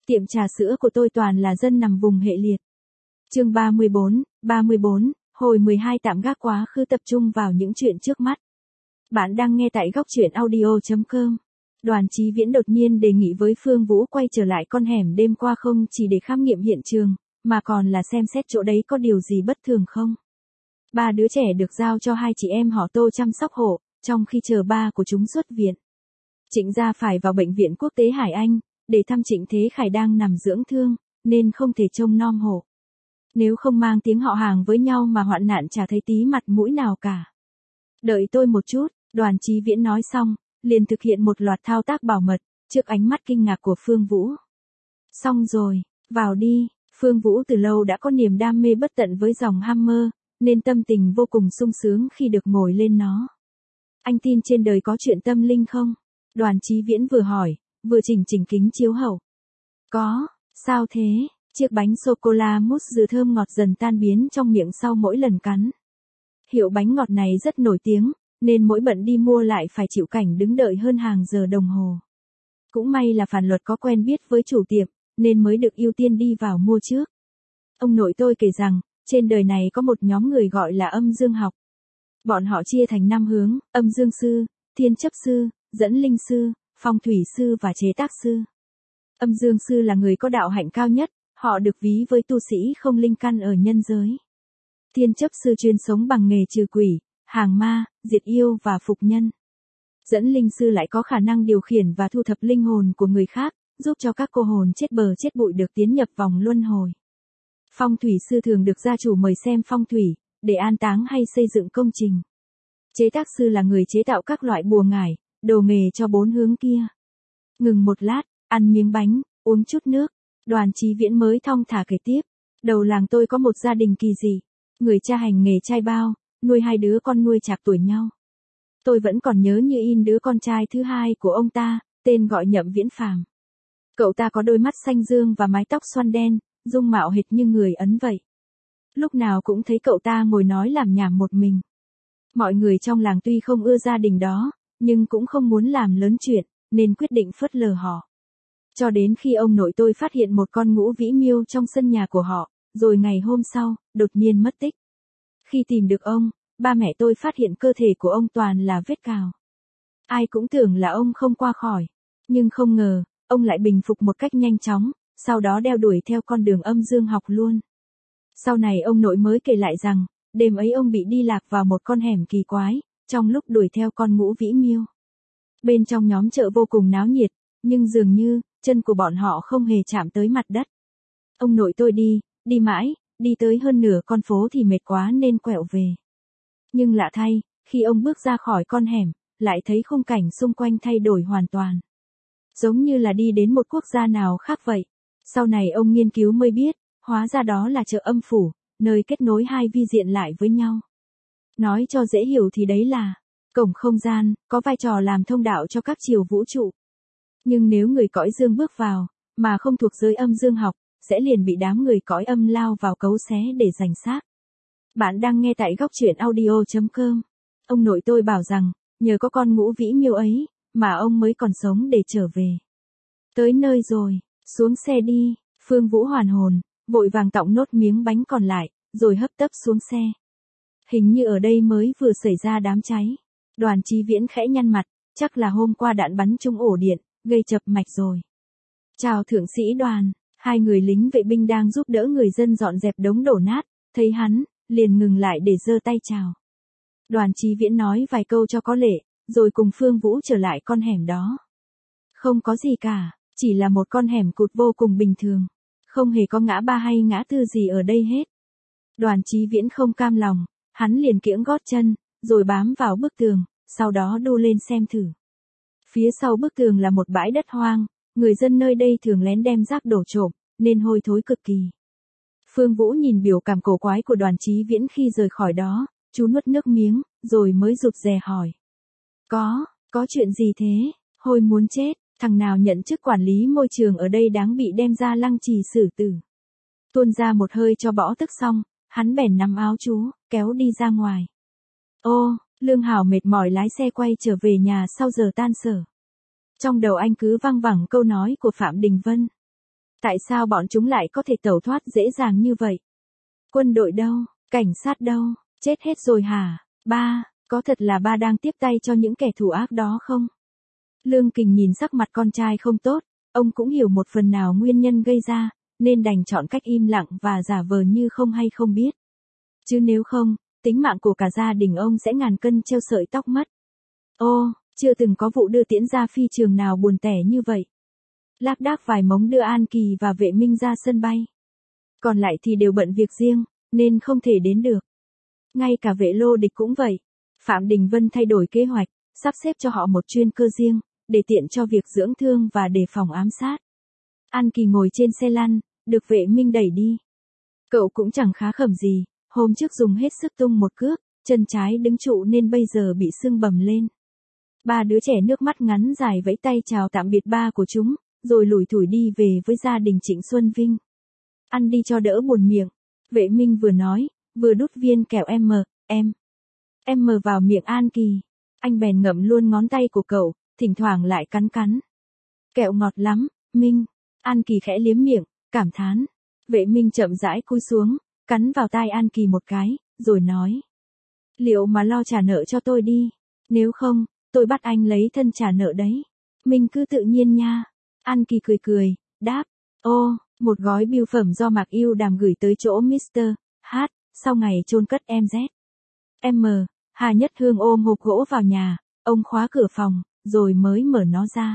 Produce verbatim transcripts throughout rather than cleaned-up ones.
Tiệm trà sữa của tôi toàn là dân nằm vùng hệ liệt. Chương ba mươi bốn, ba mươi bốn, hồi mười hai tạm gác quá khứ tập trung vào những chuyện trước mắt. Bạn đang nghe tại góc truyện audio chấm com. Đoàn Chí Viễn đột nhiên đề nghị với Phương Vũ quay trở lại con hẻm đêm qua không chỉ để khám nghiệm hiện trường, mà còn là xem xét chỗ đấy có điều gì bất thường không. Ba đứa trẻ được giao cho hai chị em họ Tô chăm sóc hộ, trong khi chờ ba của chúng xuất viện. Trịnh gia phải vào bệnh viện quốc tế Hải Anh, để thăm Trịnh Thế Khải đang nằm dưỡng thương, nên không thể trông nom hộ. Nếu không mang tiếng họ hàng với nhau mà hoạn nạn chả thấy tí mặt mũi nào cả. Đợi tôi một chút, Đoàn Chí Viễn nói xong, liền thực hiện một loạt thao tác bảo mật, trước ánh mắt kinh ngạc của Phương Vũ. Xong rồi, vào đi. Phương Vũ từ lâu đã có niềm đam mê bất tận với dòng Hammer, nên tâm tình vô cùng sung sướng khi được ngồi lên nó. Anh tin trên đời có chuyện tâm linh không? Đoàn Chí Viễn vừa hỏi, vừa chỉnh chỉnh kính chiếu hậu. Có, sao thế? Chiếc bánh sô-cô-la mousse dừa thơm ngọt dần tan biến trong miệng sau mỗi lần cắn. Hiệu bánh ngọt này rất nổi tiếng, nên mỗi bận đi mua lại phải chịu cảnh đứng đợi hơn hàng giờ đồng hồ. Cũng may là Phản Luật có quen biết với chủ tiệm, nên mới được ưu tiên đi vào mua trước. Ông nội tôi kể rằng, trên đời này có một nhóm người gọi là âm dương học. Bọn họ chia thành năm hướng: âm dương sư, thiên chấp sư, dẫn linh sư, phong thủy sư và chế tác sư. Âm dương sư là người có đạo hạnh cao nhất, họ được ví với tu sĩ không linh căn ở nhân giới. Thiên chấp sư chuyên sống bằng nghề trừ quỷ, hàng ma, diệt yêu và phục nhân. Dẫn linh sư lại có khả năng điều khiển và thu thập linh hồn của người khác, giúp cho các cô hồn chết bờ chết bụi được tiến nhập vòng luân hồi. Phong thủy sư thường được gia chủ mời xem phong thủy, để an táng hay xây dựng công trình. Chế tác sư là người chế tạo các loại bùa ngải, đồ nghề cho bốn hướng kia. Ngừng một lát, ăn miếng bánh, uống chút nước, Đoàn Chí Viễn mới thong thả kể tiếp. Đầu làng tôi có một gia đình kỳ dị. Người cha hành nghề trai bao, nuôi hai đứa con nuôi chạc tuổi nhau. Tôi vẫn còn nhớ như in đứa con trai thứ hai của ông ta, tên gọi Nhậm Viễn Phàm. Cậu ta có đôi mắt xanh dương và mái tóc xoăn đen, dung mạo hệt như người Ấn vậy. Lúc nào cũng thấy cậu ta ngồi nói làm nhảm một mình. Mọi người trong làng tuy không ưa gia đình đó, nhưng cũng không muốn làm lớn chuyện, nên quyết định phớt lờ họ. Cho đến khi ông nội tôi phát hiện một con ngũ vĩ miêu trong sân nhà của họ, rồi ngày hôm sau, đột nhiên mất tích. Khi tìm được ông, ba mẹ tôi phát hiện cơ thể của ông toàn là vết cào. Ai cũng tưởng là ông không qua khỏi, nhưng không ngờ, ông lại bình phục một cách nhanh chóng, sau đó đeo đuổi theo con đường âm dương học luôn. Sau này ông nội mới kể lại rằng, đêm ấy ông bị đi lạc vào một con hẻm kỳ quái, trong lúc đuổi theo con ngũ vĩ miêu. Bên trong nhóm chợ vô cùng náo nhiệt, nhưng dường như, chân của bọn họ không hề chạm tới mặt đất. Ông nội tôi đi, đi mãi, đi tới hơn nửa con phố thì mệt quá nên quẹo về. Nhưng lạ thay, khi ông bước ra khỏi con hẻm, lại thấy khung cảnh xung quanh thay đổi hoàn toàn. Giống như là đi đến một quốc gia nào khác vậy. Sau này ông nghiên cứu mới biết, hóa ra đó là chợ âm phủ, nơi kết nối hai vi diện lại với nhau. Nói cho dễ hiểu thì đấy là cổng không gian, có vai trò làm thông đạo cho các chiều vũ trụ. Nhưng nếu người cõi dương bước vào, mà không thuộc giới âm dương học, sẽ liền bị đám người cõi âm lao vào cấu xé để giành xác. Bạn đang nghe tại góc truyện audio chấm com. Ông nội tôi bảo rằng, nhờ có con ngũ vĩ miêu ấy, mà ông mới còn sống để trở về. Tới nơi rồi, xuống xe đi. Phương Vũ hoàn hồn, vội vàng tọng nốt miếng bánh còn lại, rồi hấp tấp xuống xe. Hình như ở đây mới vừa xảy ra đám cháy. Đoàn Chí Viễn khẽ nhăn mặt, chắc là hôm qua đạn bắn trúng ổ điện, gây chập mạch rồi. Chào thượng sĩ Đoàn. Hai người lính vệ binh đang giúp đỡ người dân dọn dẹp đống đổ nát, thấy hắn, liền ngừng lại để giơ tay chào. Đoàn Chí Viễn nói vài câu cho có lệ, rồi cùng Phương Vũ trở lại con hẻm đó. Không có gì cả, chỉ là một con hẻm cụt vô cùng bình thường. Không hề có ngã ba hay ngã tư gì ở đây hết. Đoàn Chí Viễn không cam lòng, hắn liền kiễng gót chân, rồi bám vào bức tường, sau đó đu lên xem thử. Phía sau bức tường là một bãi đất hoang, người dân nơi đây thường lén đem rác đổ trộm, nên hôi thối cực kỳ. Phương Vũ nhìn biểu cảm cổ quái của Đoàn Chí Viễn khi rời khỏi đó, chú nuốt nước miếng, rồi mới rụt rè hỏi. Có, có chuyện gì thế? Hôi muốn chết, thằng nào nhận chức quản lý môi trường ở đây đáng bị đem ra lăng trì xử tử. Tuôn ra một hơi cho bỏ tức xong, hắn bèn nắm áo chú, kéo đi ra ngoài. Ô, Lương Hảo mệt mỏi lái xe quay trở về nhà sau giờ tan sở. Trong đầu anh cứ văng vẳng câu nói của Phạm Đình Vân. Tại sao bọn chúng lại có thể tẩu thoát dễ dàng như vậy? Quân đội đâu? Cảnh sát đâu? Chết hết rồi hả? Ba, có thật là ba đang tiếp tay cho những kẻ thù ác đó không? Lương Kình nhìn sắc mặt con trai không tốt, ông cũng hiểu một phần nào nguyên nhân gây ra, nên đành chọn cách im lặng và giả vờ như không hay không biết. Chứ nếu không, tính mạng của cả gia đình ông sẽ ngàn cân treo sợi tóc mất. Ô, chưa từng có vụ đưa tiễn ra phi trường nào buồn tẻ như vậy. Lác đác vài mống đưa An Kỳ và Vệ Minh ra sân bay. Còn lại thì đều bận việc riêng, nên không thể đến được. Ngay cả Vệ Lô Địch cũng vậy. Phạm Đình Vân thay đổi kế hoạch, sắp xếp cho họ một chuyên cơ riêng, để tiện cho việc dưỡng thương và đề phòng ám sát. An Kỳ ngồi trên xe lăn, được Vệ Minh đẩy đi. Cậu cũng chẳng khá khẩm gì, hôm trước dùng hết sức tung một cước, chân trái đứng trụ nên bây giờ bị sưng bầm lên. Ba đứa trẻ nước mắt ngắn dài vẫy tay chào tạm biệt ba của chúng, rồi lủi thủi đi về với gia đình Trịnh Xuân Vinh. Ăn đi cho đỡ buồn miệng, Vệ Minh vừa nói, vừa đút viên kẹo M, em. M vào miệng An Kỳ. Anh bèn ngậm luôn ngón tay của cậu, thỉnh thoảng lại cắn cắn. Kẹo ngọt lắm, Minh. An Kỳ khẽ liếm miệng, cảm thán. Vệ Minh chậm rãi cúi xuống, cắn vào tai An Kỳ một cái, rồi nói. Liệu mà lo trả nợ cho tôi đi. Nếu không, tôi bắt anh lấy thân trả nợ đấy. Minh cứ tự nhiên nha. An Kỳ cười cười, đáp. Ô, một gói bưu phẩm do Mạc Yêu Đàm gửi tới chỗ mít tơ H, sau ngày chôn cất em Z. M, Hà Nhất Hương ôm hộp gỗ vào nhà, ông khóa cửa phòng, rồi mới mở nó ra.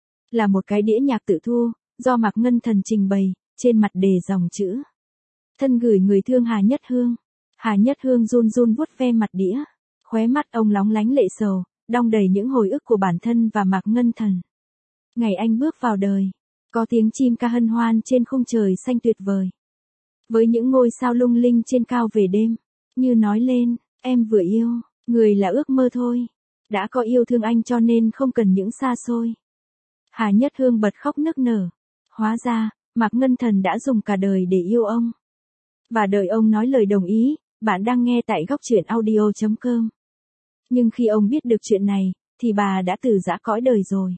Là một cái đĩa nhạc tự thu, do Mạc Ngân Thần trình bày, trên mặt đề dòng chữ. Thân gửi người thương Hà Nhất Hương. Hà Nhất Hương run run vuốt ve mặt đĩa. Khóe mắt ông lóng lánh lệ sầu, đong đầy những hồi ức của bản thân và Mạc Ngân Thần. Ngày anh bước vào đời, có tiếng chim ca hân hoan trên khung trời xanh tuyệt vời. Với những ngôi sao lung linh trên cao về đêm, như nói lên, em vừa yêu, người là ước mơ thôi. Đã có yêu thương anh cho nên không cần những xa xôi. Hà Nhất Hương bật khóc nức nở. Hóa ra, Mạc Ngân Thần đã dùng cả đời để yêu ông. Và đợi ông nói lời đồng ý, bạn đang nghe tại góc truyện audio chấm com. Nhưng khi ông biết được chuyện này, thì bà đã từ giã cõi đời rồi.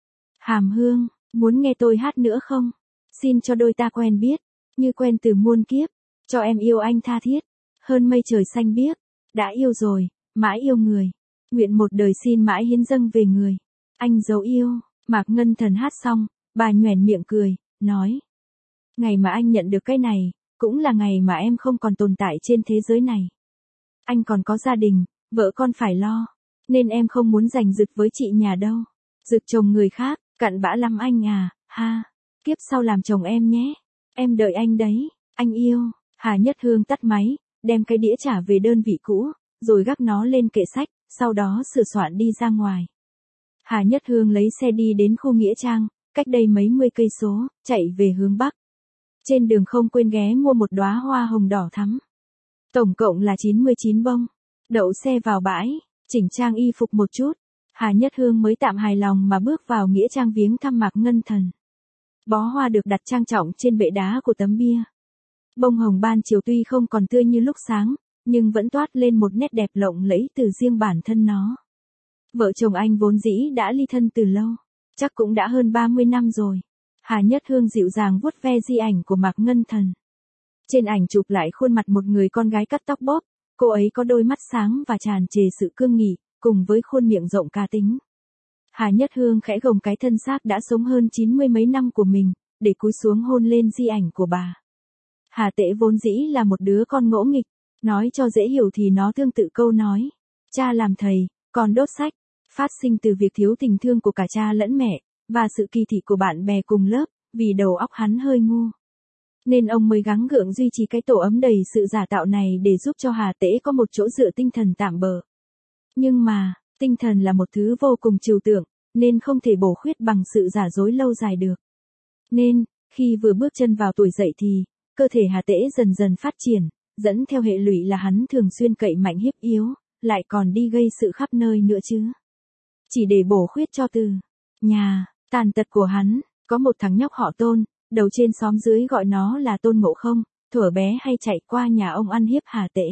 Hàm Hương, muốn nghe tôi hát nữa không? Xin cho đôi ta quen biết, như quen từ muôn kiếp, cho em yêu anh tha thiết, hơn mây trời xanh biếc, đã yêu rồi, mãi yêu người, nguyện một đời xin mãi hiến dâng về người, anh dấu yêu. Mạc Ngân Thần hát xong, bà nhoẻn miệng cười, nói. Ngày mà anh nhận được cái này, cũng là ngày mà em không còn tồn tại trên thế giới này. Anh còn có gia đình, vợ con phải lo, nên em không muốn giành giật với chị nhà đâu. Giật chồng người khác, cặn bã lắm anh à, ha. Kiếp sau làm chồng em nhé. Em đợi anh đấy, anh yêu. Hà Nhất Hương tắt máy, đem cái đĩa trả về đơn vị cũ, rồi gác nó lên kệ sách, sau đó sửa soạn đi ra ngoài. Hà Nhất Hương lấy xe đi đến khu Nghĩa Trang, cách đây mấy mươi cây số, chạy về hướng Bắc. Trên đường không quên ghé mua một đóa hoa hồng đỏ thắm. Tổng cộng là chín mươi chín bông. Đậu xe vào bãi, chỉnh trang y phục một chút. Hà Nhất Hương mới tạm hài lòng mà bước vào Nghĩa Trang viếng thăm Mạc Ngân Thần. Bó hoa được đặt trang trọng trên bệ đá của tấm bia. Bông hồng ban chiều tuy không còn tươi như lúc sáng, nhưng vẫn toát lên một nét đẹp lộng lẫy từ riêng bản thân nó. Vợ chồng anh vốn dĩ đã ly thân từ lâu, chắc cũng đã hơn ba mươi năm rồi. Hà Nhất Hương dịu dàng vuốt ve di ảnh của Mạc Ngân Thần. Trên ảnh chụp lại khuôn mặt một người con gái cắt tóc bóp, cô ấy có đôi mắt sáng và tràn trề sự cương nghị, cùng với khuôn miệng rộng cá tính. Hà Nhất Hương khẽ gồng cái thân xác đã sống hơn chín mươi mấy năm của mình, để cúi xuống hôn lên di ảnh của bà. Hà Tễ vốn dĩ là một đứa con ngỗ nghịch, nói cho dễ hiểu thì nó tương tự câu nói, cha làm thầy, con đốt sách, phát sinh từ việc thiếu tình thương của cả cha lẫn mẹ, và sự kỳ thị của bạn bè cùng lớp, vì đầu óc hắn hơi ngu. Nên ông mới gắng gượng duy trì cái tổ ấm đầy sự giả tạo này để giúp cho Hà Tễ có một chỗ dựa tinh thần tạm bợ. Nhưng mà, tinh thần là một thứ vô cùng trừu tượng, nên không thể bổ khuyết bằng sự giả dối lâu dài được. Nên, khi vừa bước chân vào tuổi dậy thì, cơ thể Hà Tễ dần dần phát triển, dẫn theo hệ lụy là hắn thường xuyên cậy mạnh hiếp yếu, lại còn đi gây sự khắp nơi nữa chứ. Chỉ để bổ khuyết cho từ nhà, tàn tật của hắn, có một thằng nhóc họ Tôn, đầu trên xóm dưới gọi nó là Tôn Ngộ Không, thuở bé hay chạy qua nhà ông ăn hiếp Hà Tễ.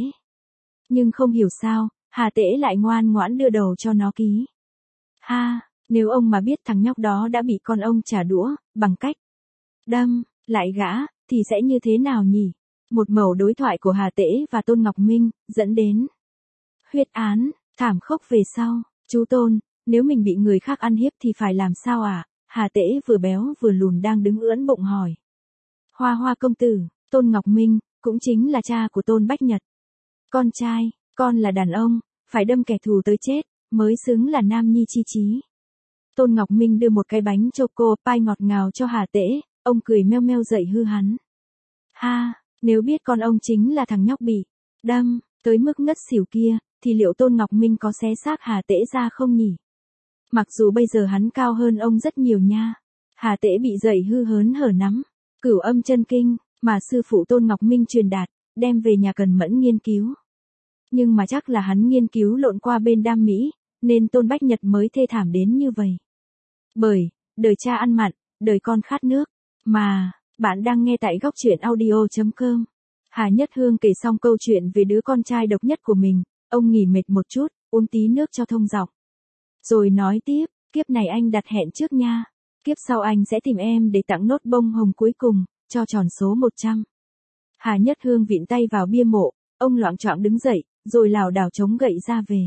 Nhưng không hiểu sao, Hà Tễ lại ngoan ngoãn đưa đầu cho nó ký. Ha, nếu ông mà biết thằng nhóc đó đã bị con ông trả đũa, bằng cách đâm, Lại gã, thì sẽ như thế nào nhỉ? Một mẩu đối thoại của Hà Tễ và Tôn Ngọc Minh, dẫn đến huyết án, thảm khốc về sau. Chú Tôn, nếu mình bị người khác ăn hiếp thì phải làm sao à? Hà Tễ vừa béo vừa lùn đang đứng ưỡn bụng hỏi. Hoa Hoa công tử, Tôn Ngọc Minh, cũng chính là cha của Tôn Bách Nhật. Con trai, con là đàn ông, phải đâm kẻ thù tới chết, mới xứng là nam nhi chi chí. Tôn Ngọc Minh đưa một cái bánh choco pie ngọt ngào cho Hà Tễ, ông cười meo meo dậy hư hắn. Ha, nếu biết con ông chính là thằng nhóc bị đâm, tới mức ngất xỉu kia, thì liệu Tôn Ngọc Minh có xé xác Hà Tễ ra không nhỉ? Mặc dù bây giờ hắn cao hơn ông rất nhiều nha. Hà Tễ bị dậy hư hớn hở nắm cửu âm chân kinh, mà sư phụ Tôn Ngọc Minh truyền đạt, đem về nhà cần mẫn nghiên cứu. Nhưng mà chắc là hắn nghiên cứu lộn qua bên Đam Mỹ, nên Tôn Bách Nhật mới thê thảm đến như vậy. Bởi, đời cha ăn mặn, đời con khát nước. Mà, bạn đang nghe tại góc truyện audio chấm com. Hà Nhất Hương kể xong câu chuyện về đứa con trai độc nhất của mình, ông nghỉ mệt một chút, uống tí nước cho thông giọng. Rồi nói tiếp, kiếp này anh đặt hẹn trước nha. Kiếp sau anh sẽ tìm em để tặng nốt bông hồng cuối cùng, cho tròn số một trăm. Hà Nhất Hương vịn tay vào bia mộ, ông loạng choạng đứng dậy, rồi lảo đảo chống gậy ra về.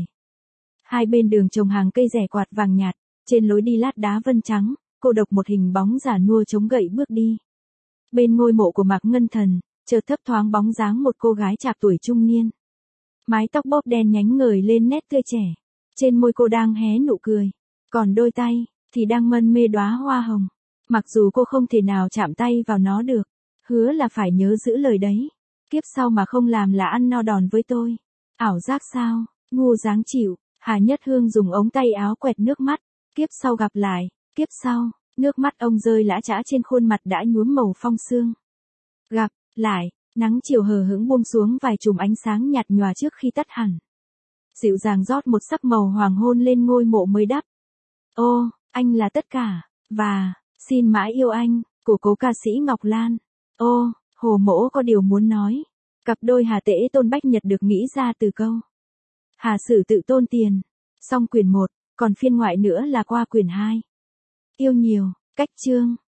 Hai bên đường trồng hàng cây rẻ quạt vàng nhạt, trên lối đi lát đá vân trắng, cô độc một hình bóng già nua chống gậy bước đi. Bên ngôi mộ của Mạc Ngân Thần, chợt thấp thoáng bóng dáng một cô gái chạc tuổi trung niên. Mái tóc bóp đen nhánh ngời lên nét tươi trẻ, trên môi cô đang hé nụ cười, còn đôi tay thì đang mân mê đóa hoa hồng. Mặc dù cô không thể nào chạm tay vào nó được, hứa là phải nhớ giữ lời đấy. Kiếp sau mà không làm là ăn no đòn với tôi. Ảo giác sao, ngu dáng chịu. Hà Nhất Hương dùng ống tay áo quẹt nước mắt. Kiếp sau gặp lại, kiếp sau, nước mắt ông rơi lã chã trên khuôn mặt đã nhuốm màu phong sương. Gặp lại, nắng chiều hờ hững buông xuống vài chùm ánh sáng nhạt nhòa trước khi tắt hẳn. Dịu dàng rót một sắc màu hoàng hôn lên ngôi mộ mới đắp. Ô, anh là tất cả, và, xin mãi yêu anh, của cố ca sĩ Ngọc Lan. Ô, Hồ Mỗ có điều muốn nói. Cặp đôi Hà Tễ Tôn Bách Nhật được nghĩ ra từ câu Hà Sử tự tôn tiền. Xong quyển một, còn phiên ngoại nữa là qua quyển hai. Yêu nhiều, cách chương.